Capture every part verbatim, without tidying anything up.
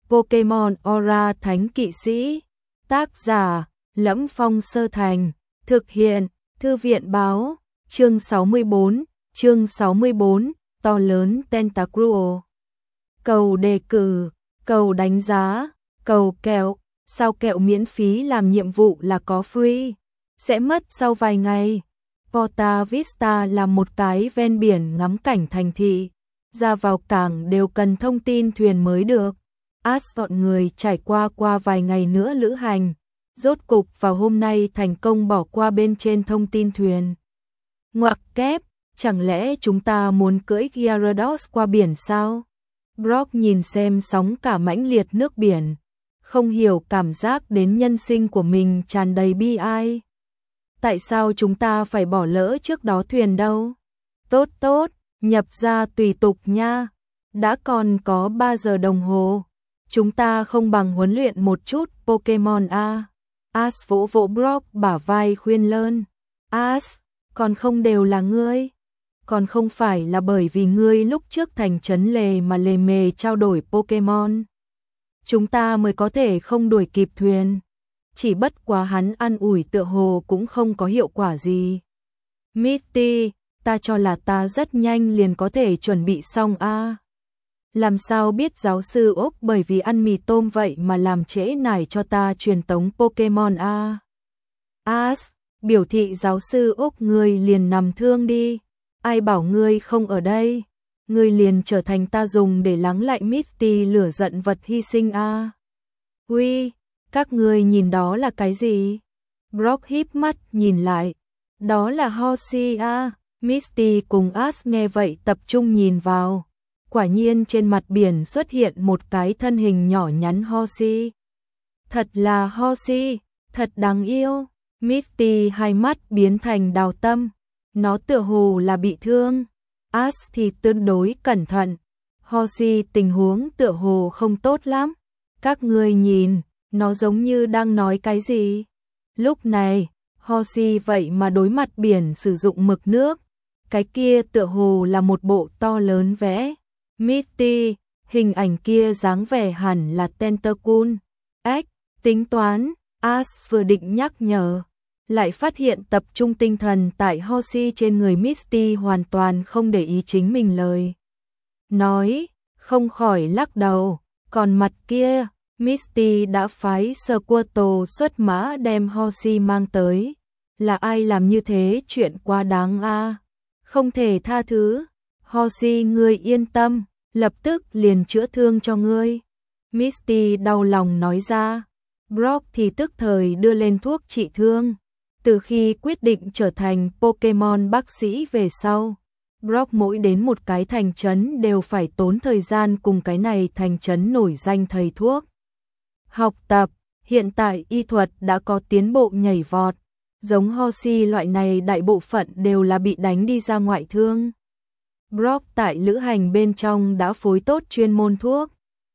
Pokemon Aura Thánh Kỵ Sĩ. Tác giả: Lẫm Phong Sơ Thành. Thực hiện: Thư viện báo. Chương sáu mươi bốn. Chương sáu mươi bốn. To lớn Tentacruel. Cầu đề cử, cầu đánh giá, cầu kẹo. Sao kẹo miễn phí làm nhiệm vụ là có free, sẽ mất sau vài ngày. Porta Vista là một cái ven biển ngắm cảnh thành thị, ra vào cảng đều cần thông tin thuyền mới được. Ash bọn người trải qua qua vài ngày nữa lữ hành, rốt cục vào hôm nay thành công bỏ qua bên trên thông tin thuyền. Ngoặc kép, chẳng lẽ chúng ta muốn cưỡi Gyarados qua biển sao? Brock nhìn xem sóng cả mãnh liệt nước biển, không hiểu cảm giác đến nhân sinh của mình tràn đầy bi ai. Tại sao chúng ta phải bỏ lỡ trước đó thuyền đâu? Tốt tốt, nhập ra tùy tục nha. Đã còn có ba giờ đồng hồ. Chúng ta không bằng huấn luyện một chút Pokemon a. Ash vỗ vỗ Brock bả vai khuyên lơn. Ash, còn không đều là ngươi. Còn không phải là bởi vì ngươi lúc trước thành trấn lề mà lề mề trao đổi Pokemon. Chúng ta mới có thể không đuổi kịp thuyền. Chỉ bất quá hắn ăn ủi tựa hồ cũng không có hiệu quả gì. Misty, ta cho là ta rất nhanh liền có thể chuẩn bị xong a. À. Làm sao biết giáo sư Úc bởi vì ăn mì tôm vậy mà làm trễ nải cho ta truyền tống Pokemon a. À. Ash, biểu thị giáo sư Úc ngươi liền nằm thương đi. Ai bảo ngươi không ở đây, ngươi liền trở thành ta dùng để lắng lại Misty lửa giận vật hy sinh a. À. Uy, các ngươi nhìn đó là cái gì? Brock híp mắt nhìn lại, đó là Horsea a. À. Misty cùng Ash nghe vậy tập trung nhìn vào, quả nhiên trên mặt biển xuất hiện một cái thân hình nhỏ nhắn Horsea. Thật là Horsea, thật đáng yêu. Misty hai mắt biến thành đào tâm. Nó tựa hồ là bị thương. Ash thì tương đối cẩn thận. Horsea tình huống tựa hồ không tốt lắm. Các ngươi nhìn, nó giống như đang nói cái gì. Lúc này, Horsea vậy mà đối mặt biển sử dụng mực nước. Cái kia tựa hồ là một bộ to lớn vẽ. Misty, hình ảnh kia dáng vẻ hẳn là Tentacool. Ếch, tính toán, Ash vừa định nhắc nhở, lại phát hiện tập trung tinh thần tại Horsea trên người Misty hoàn toàn không để ý chính mình lời nói, không khỏi lắc đầu. Còn mặt kia, Misty đã phái Squirtle xuất mã đem Horsea mang tới. Là ai làm như thế chuyện quá đáng a, à? Không thể tha thứ. Horsea ngươi yên tâm, lập tức liền chữa thương cho ngươi. Misty đau lòng nói ra. Brock thì tức thời đưa lên thuốc trị thương. Từ khi quyết định trở thành Pokemon bác sĩ về sau, Brock mỗi đến một cái thành trấn đều phải tốn thời gian cùng cái này thành trấn nổi danh thầy thuốc học tập. Hiện tại y thuật đã có tiến bộ nhảy vọt, giống Horsea loại này đại bộ phận đều là bị đánh đi ra ngoại thương. Brock tại lữ hành bên trong đã phối tốt chuyên môn thuốc.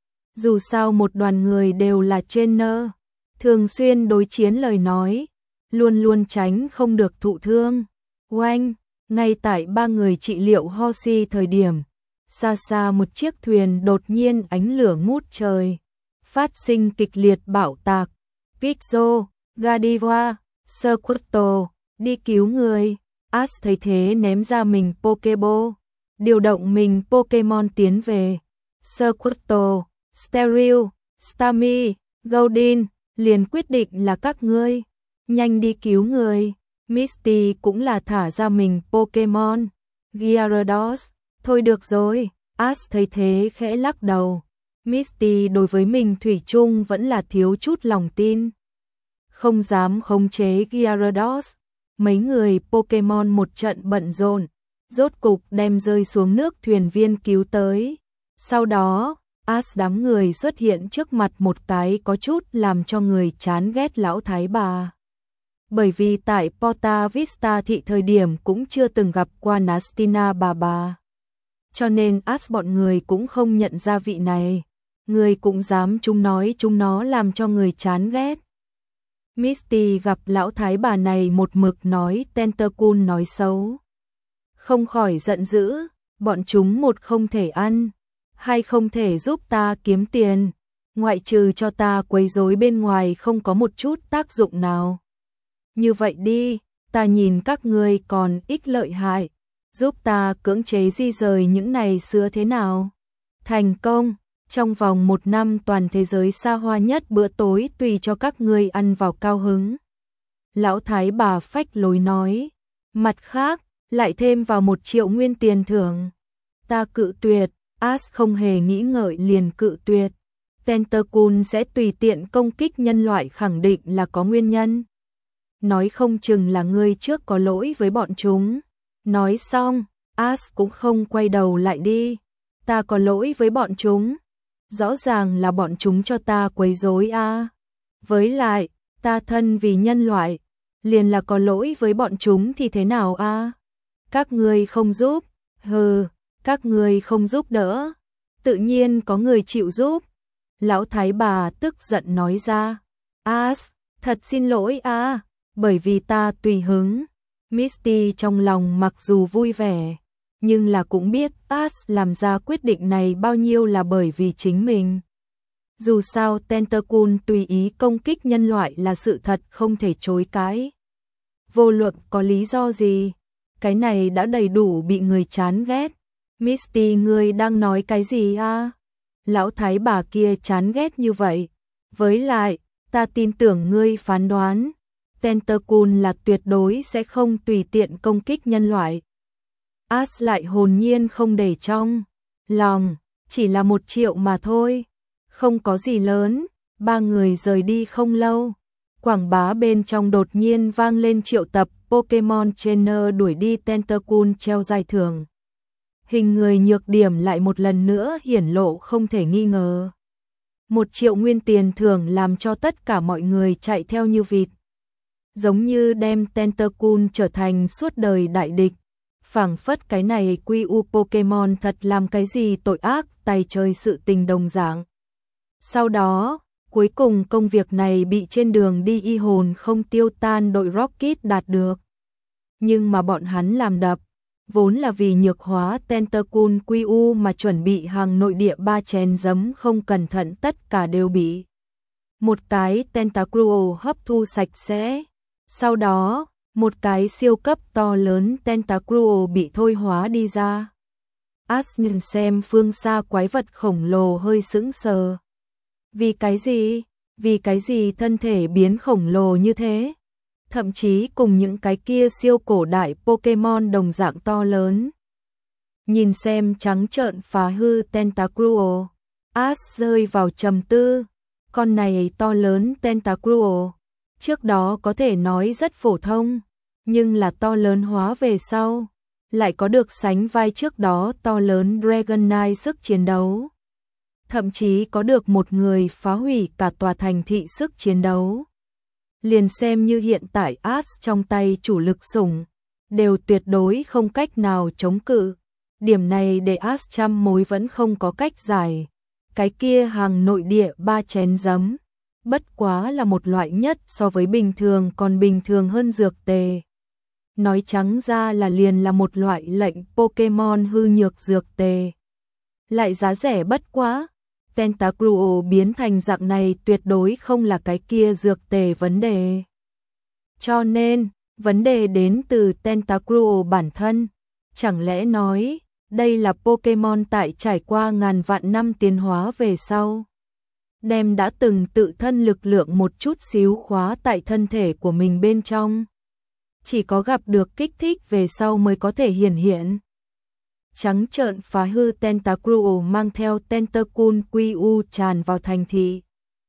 Dù sao một đoàn người đều là trainer, thường xuyên đối chiến lời nói, luôn luôn tránh không được thụ thương. Oanh, ngay tại ba người trị liệu Horsea thời điểm, xa xa một chiếc thuyền đột nhiên ánh lửa ngút trời, phát sinh kịch liệt bạo tạc. Pixel, Gardevoir, Squirtle, đi cứu người. Ash thấy thế ném ra mình Pokeball, điều động mình Pokemon tiến về. Squirtle, Steril, Starmie, Goldeen, liền quyết định là các ngươi, nhanh đi cứu người. Misty cũng là thả ra mình Pokemon. Gyarados, thôi được rồi. Ash thấy thế khẽ lắc đầu. Misty đối với mình thủy chung vẫn là thiếu chút lòng tin, không dám khống chế Gyarados. Mấy người Pokemon một trận bận rộn, rốt cục đem rơi xuống nước thuyền viên cứu tới. Sau đó, Ash đám người xuất hiện trước mặt một cái có chút làm cho người chán ghét lão thái bà. Bởi vì tại Porta Vista thị thời điểm cũng chưa từng gặp qua Nastina bà bà, cho nên Ash bọn người cũng không nhận ra vị này. Người cũng dám chúng nói chúng nó làm cho người chán ghét. Misty gặp lão thái bà này một mực nói Tentacool nói xấu, không khỏi giận dữ. Bọn chúng một không thể ăn, hai không thể giúp ta kiếm tiền, ngoại trừ cho ta quấy rối bên ngoài không có một chút tác dụng nào. Như vậy đi, ta nhìn các ngươi còn ích lợi hại, giúp ta cưỡng chế di rời những này xưa thế nào? Thành công, trong vòng một năm toàn thế giới xa hoa nhất bữa tối tùy cho các ngươi ăn vào cao hứng. Lão thái bà phách lối nói, mặt khác, lại thêm vào một triệu nguyên tiền thưởng. Ta cự tuyệt, Ash không hề nghĩ ngợi liền cự tuyệt. Tentacool sẽ tùy tiện công kích nhân loại khẳng định là có nguyên nhân. Nói không chừng là ngươi trước có lỗi với bọn chúng. Nói xong, Ash cũng không quay đầu lại đi. Ta có lỗi với bọn chúng. Rõ ràng là bọn chúng cho ta quấy rối a. À. Với lại, ta thân vì nhân loại, liền là có lỗi với bọn chúng thì thế nào a? À? Các ngươi không giúp, hừ, các ngươi không giúp đỡ, tự nhiên có người chịu giúp. Lão thái bà tức giận nói ra, Ash, thật xin lỗi a, à, bởi vì ta tùy hứng. Misty trong lòng mặc dù vui vẻ, nhưng là cũng biết Ash làm ra quyết định này bao nhiêu là bởi vì chính mình. Dù sao Tentacool tùy ý công kích nhân loại là sự thật không thể chối cãi. Vô luận có lý do gì, cái này đã đầy đủ bị người chán ghét. Misty, ngươi đang nói cái gì a? À? Lão thái bà kia chán ghét như vậy. Với lại, ta tin tưởng ngươi phán đoán. Tentacool là tuyệt đối sẽ không tùy tiện công kích nhân loại. Ash lại hồn nhiên không để trong lòng, chỉ là một triệu mà thôi. Không có gì lớn, ba người rời đi không lâu. Quảng bá bên trong đột nhiên vang lên triệu tập Pokemon Trainer đuổi đi Tentacool treo giải thưởng. Hình người nhược điểm lại một lần nữa hiển lộ không thể nghi ngờ. Một triệu nguyên tiền thưởng làm cho tất cả mọi người chạy theo như vịt. Giống như đem Tentacool trở thành suốt đời đại địch. Phảng phất cái này quy u Pokemon thật làm cái gì tội ác tay chơi sự tình đồng dạng. Sau đó, cuối cùng công việc này bị trên đường đi y hồn không tiêu tan đội Rocket đạt được. Nhưng mà bọn hắn làm đập, vốn là vì nhược hóa Tentacool quy u mà chuẩn bị hàng nội địa ba chén giấm không cẩn thận tất cả đều bị một cái Tentacruel hấp thu sạch sẽ. Sau đó, một cái siêu cấp to lớn Tentacruel bị thôi hóa đi ra. Ash nhìn xem phương xa quái vật khổng lồ hơi sững sờ. Vì cái gì? Vì cái gì thân thể biến khổng lồ như thế? Thậm chí cùng những cái kia siêu cổ đại Pokemon đồng dạng to lớn. Nhìn xem trắng trợn phá hư Tentacruel, Ash rơi vào trầm tư. Con này to lớn Tentacruel, trước đó có thể nói rất phổ thông, nhưng là to lớn hóa về sau, lại có được sánh vai trước đó to lớn Dragonite sức chiến đấu. Thậm chí có được một người phá hủy cả tòa thành thị sức chiến đấu. Liền xem như hiện tại Ash trong tay chủ lực sủng, đều tuyệt đối không cách nào chống cự. Điểm này để Ash trăm mối vẫn không có cách giải. Cái kia hàng nội địa ba chén giấm, bất quá là một loại nhất so với bình thường còn bình thường hơn dược tề. Nói trắng ra là liền là một loại lệnh Pokemon hư nhược dược tề. Lại giá rẻ bất quá. Tentacruel biến thành dạng này tuyệt đối không là cái kia dược tề vấn đề. Cho nên, vấn đề đến từ Tentacruel bản thân. Chẳng lẽ nói, đây là Pokemon tại trải qua ngàn vạn năm tiến hóa về sau. Đem đã từng tự thân lực lượng một chút xíu khóa tại thân thể của mình bên trong. Chỉ có gặp được kích thích về sau mới có thể hiển hiện. Trắng trợn phá hư Tentacruel mang theo Tentacool quy u tràn vào thành thị.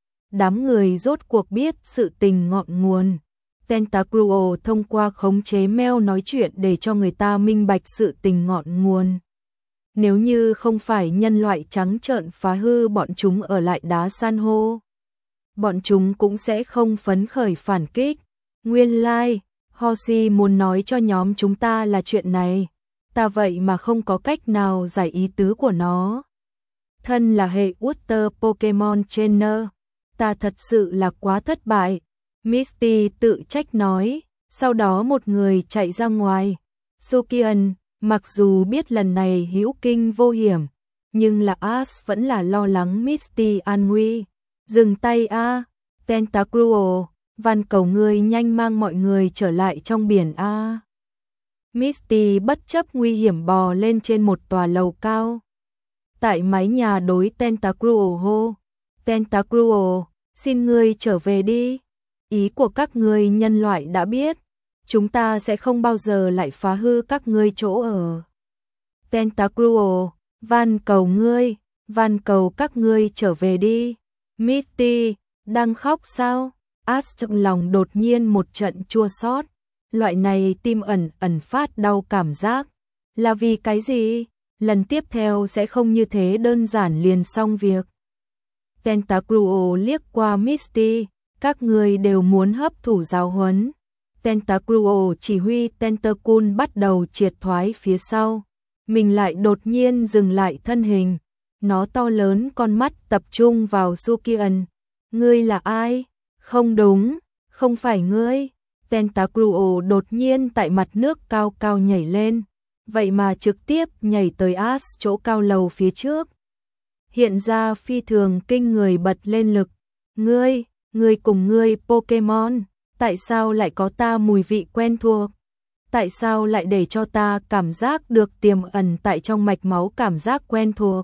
Đám người rốt cuộc biết sự tình ngọn nguồn. Tentacruel thông qua khống chế Mel nói chuyện để cho người ta minh bạch sự tình ngọn nguồn. Nếu như không phải nhân loại trắng trợn phá hư bọn chúng ở lại đá san hô, bọn chúng cũng sẽ không phấn khởi phản kích. Nguyên lai, like, Hoshi muốn nói cho nhóm chúng ta là chuyện này. Ta vậy mà không có cách nào giải ý tứ của nó. Thân là hệ Water Pokemon Trainer, ta thật sự là quá thất bại. Misty tự trách nói, sau đó một người chạy ra ngoài. Sukian, mặc dù biết lần này hữu kinh vô hiểm, nhưng là Ash vẫn là lo lắng Misty an nguy. Dừng tay a, Tentacruel, van cầu ngươi nhanh mang mọi người trở lại trong biển a. Misty bất chấp nguy hiểm bò lên trên một tòa lầu cao. Tại mái nhà đối Tentacruel hô, Tentacruel, xin ngươi trở về đi. Ý của các ngươi nhân loại đã biết, chúng ta sẽ không bao giờ lại phá hư các ngươi chỗ ở. Tentacruel, van cầu ngươi, van cầu các ngươi trở về đi. Misty, đang khóc sao? Ash trong lòng đột nhiên một trận chua xót. Loại này tim ẩn ẩn phát đau cảm giác. Là vì cái gì? Lần tiếp theo sẽ không như thế đơn giản liền xong việc. Tentacruel liếc qua Misty, các người đều muốn hấp thụ giáo huấn. Tentacruel chỉ huy Tentacool bắt đầu triệt thoái phía sau. Mình lại đột nhiên dừng lại thân hình. Nó to lớn con mắt tập trung vào Sukian. Ngươi là ai? Không đúng, không phải ngươi. Tentacruel đột nhiên tại mặt nước cao cao nhảy lên. Vậy mà trực tiếp nhảy tới Ash chỗ cao lầu phía trước. Hiện ra phi thường kinh người bật lên lực. Ngươi, ngươi cùng ngươi Pokemon, tại sao lại có ta mùi vị quen thuộc? Tại sao lại để cho ta cảm giác được tiềm ẩn tại trong mạch máu cảm giác quen thuộc?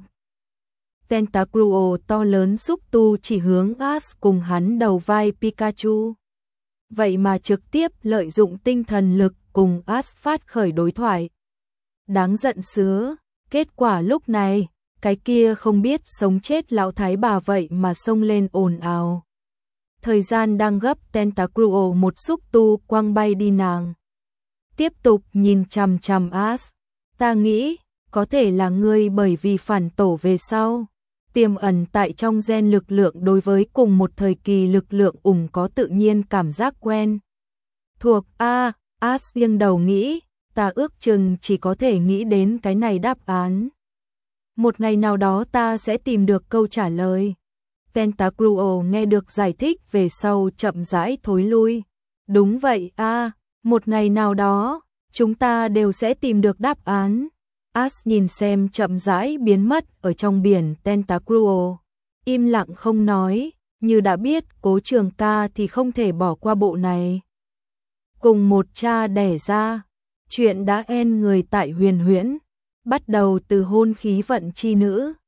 Tentacruel to lớn xúc tu chỉ hướng Ash cùng hắn đầu vai Pikachu. Vậy mà trực tiếp lợi dụng tinh thần lực cùng Ash phát khởi đối thoại. Đáng giận sứa, kết quả lúc này, cái kia không biết sống chết lão thái bà vậy mà xông lên ồn ào. Thời gian đang gấp, Tentacruel một xúc tu quăng bay đi nàng. Tiếp tục nhìn chằm chằm Ash. Ta nghĩ, có thể là ngươi bởi vì phản tổ về sau. Tiềm ẩn tại trong gen lực lượng đối với cùng một thời kỳ lực lượng ủng có tự nhiên cảm giác quen. Thuộc A, Ash nghiêng đầu nghĩ, ta ước chừng chỉ có thể nghĩ đến cái này đáp án. Một ngày nào đó ta sẽ tìm được câu trả lời. Tentacruel nghe được giải thích về sau chậm rãi thối lui. Đúng vậy a, một ngày nào đó, chúng ta đều sẽ tìm được đáp án. Ash nhìn xem chậm rãi biến mất ở trong biển Tentacruel. Im lặng không nói, như đã biết Cố Trường Ca thì không thể bỏ qua bộ này. Cùng một cha đẻ ra, chuyện đã end người tại Huyền Huyễn, bắt đầu từ hôn khí vận chi nữ.